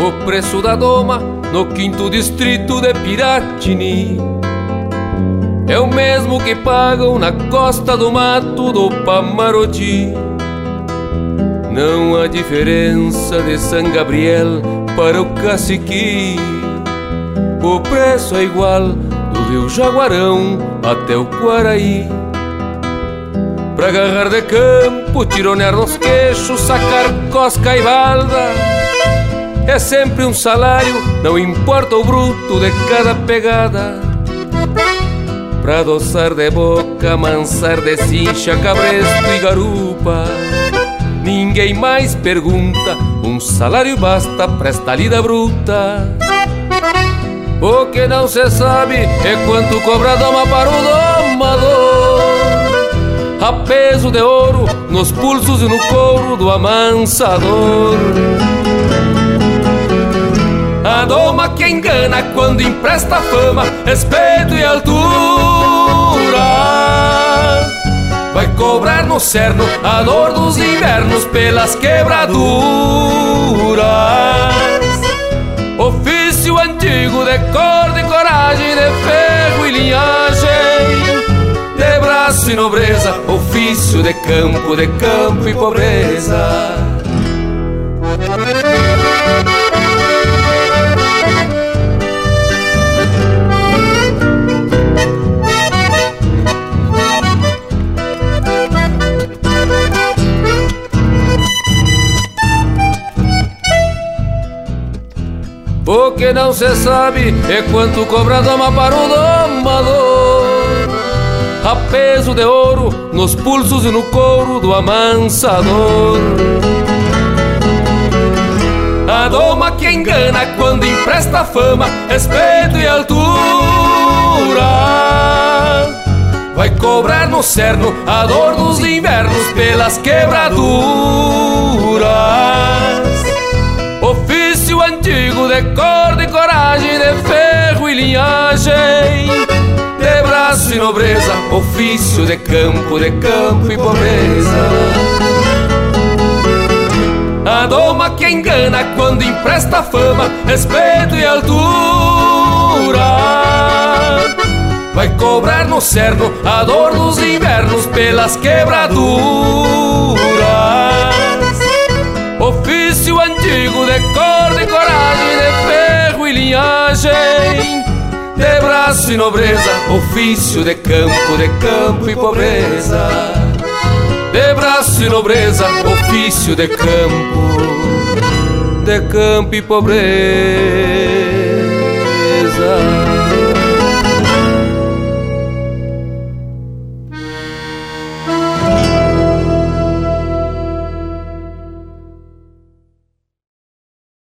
O preço da doma no quinto distrito de Piratini é o mesmo que pagam na costa do mato do Pamaroti. Não há diferença de San Gabriel para o Caciqui. O preço é igual do Rio Jaguarão até o Quaraí. Pra agarrar de campo, tironear nos queixos, sacar cosca e balda, é sempre um salário, não importa o bruto de cada pegada. Pra adoçar de boca, amansar de cincha, cabresto e garupa, ninguém mais pergunta, um salário basta pra esta lida bruta. O que não se sabe é quanto cobra a doma para o domador, a peso de ouro nos pulsos e no couro do amansador. A doma que engana quando empresta fama, respeito e altura, vai cobrar no cerno a dor dos invernos pelas quebraduras. Ofício antigo de cor, de coragem, de ferro e linhagem, de braço e nobreza, ofício de campo e pobreza. O que não se sabe é quanto cobra a doma para o domador, a peso de ouro nos pulsos e no couro do amansador. A doma que engana quando empresta fama, respeito e altura, vai cobrar no cerno a dor dos invernos pelas quebraduras. Ofício antigo de cor, de coragem, de ferro e linhagem, de braço e nobreza, ofício de campo e pobreza. A doma que engana quando empresta fama, respeito e altura, vai cobrar no cerno a dor dos invernos pelas quebraduras. Ofício antigo de cor, de coragem, de ferro e linhagem, de braço e nobreza, ofício de campo e pobreza. De braço e nobreza, ofício de campo e pobreza.